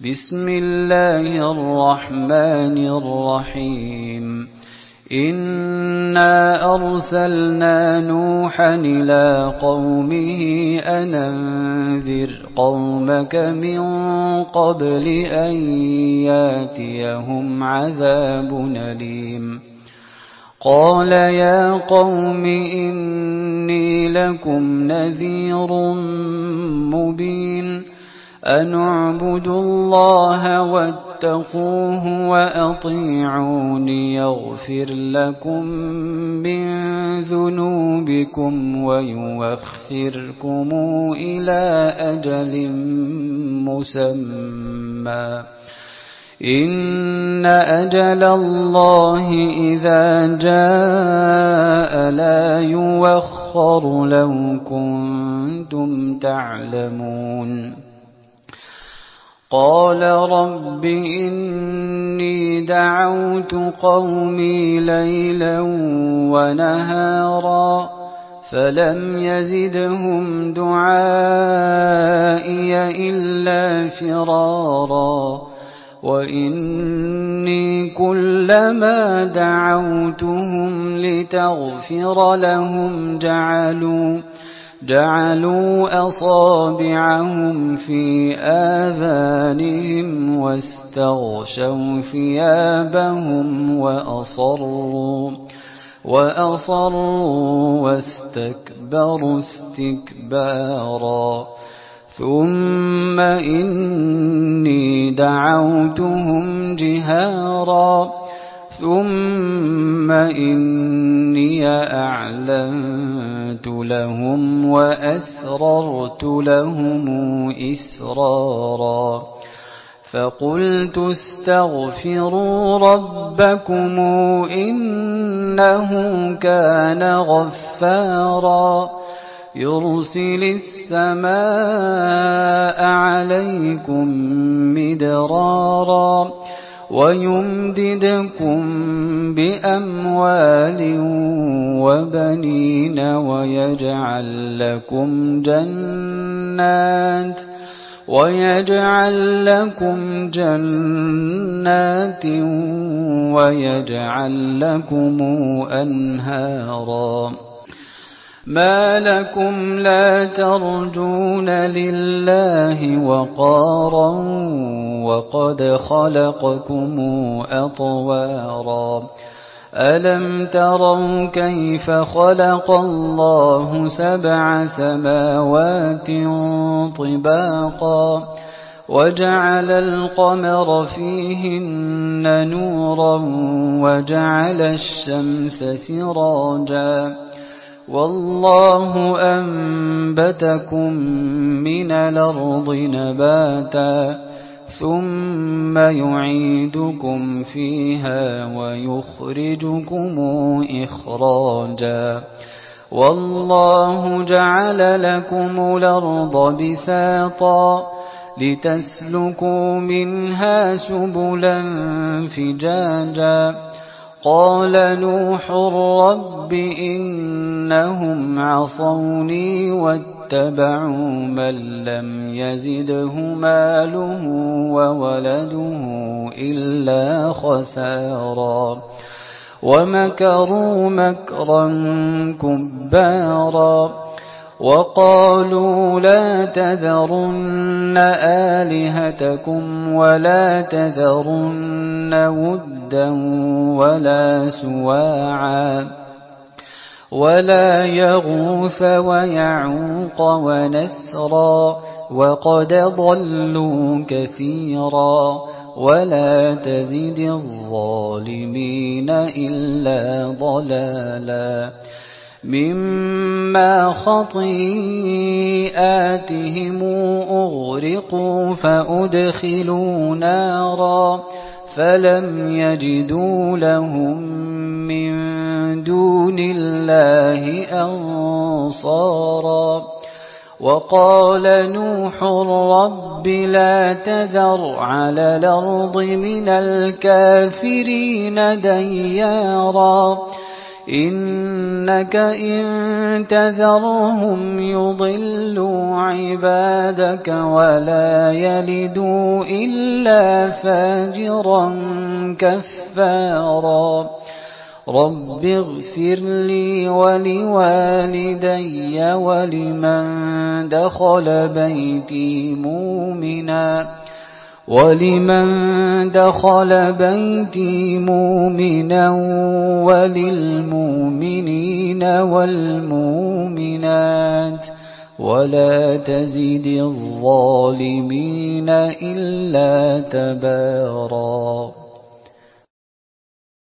بسم الله الرحمن الرحيم إنا أرسلنا نوحا إلى قومه أن أنذر قومك من قبل أن ياتيهم عذاب أليم قال يا قوم إني لكم نذير مبين أن اعبدوا الله واتقوه وأطيعون يغفر لكم من ذنوبكم ويوخركم إلى أجل مسمى إن أجل الله إذا جاء لا يوخر لو كنتم تعلمون قال رب إني دعوت قومي ليلا ونهارا فلم يزدهم دعائي إلا فرارا وإني كلما دعوتهم لتغفر لهم جعلوا أصابعهم في آذانهم واستغشوا ثيابهم وأصروا واستكبروا استكبارا ثم إني دعوتهم جهارا ثم إني أعلنت لهم وأسررت لهم إسرارا فقلت استغفروا ربكم إنه كان غفارا يرسل السماء عليكم مدرارا ويمددكم بأموال وبنين ويجعل لكم جنات ويجعل لكم أنهارا ما لكم لا ترجون لله وقارا وقد خلقكم أطوارا ألم تروا كيف خلق الله 7 سماوات طباقا وجعل القمر فيهن نورا وجعل الشمس سراجا والله أنبتكم من الأرض نباتا ثم يعيدكم فيها ويخرجكم إخراجا والله جعل لكم الأرض بساطا لتسلكوا منها سبلا فجاجا قال نوح رب إنهم عصوني واتبعوا من لم يزده ماله وولده إلا خسارا ومكروا مكرا كبارا وقالوا لا تذرن آلهتكم ولا تذرن ودا ولا سواعا ولا يغوث ويعوق ونسرا وقد ضلوا كثيرا ولا تزد الظالمين إلا ضلالا مما خطيئاتهم أغرقوا فأدخلوا نارا فلم يجدوا لهم من دون الله أنصارا وقال نوح رب لا تذر على الأرض من الكافرين ديارا إنك إن تذرهم يضلوا عبادك ولا يلدوا إلا فاجرا كفارا رب اغفر لي ولوالدي ولمن دخل بيتي مؤمنا وللمؤمنين والمؤمنات ولا تزد الظالمين إلا تبارا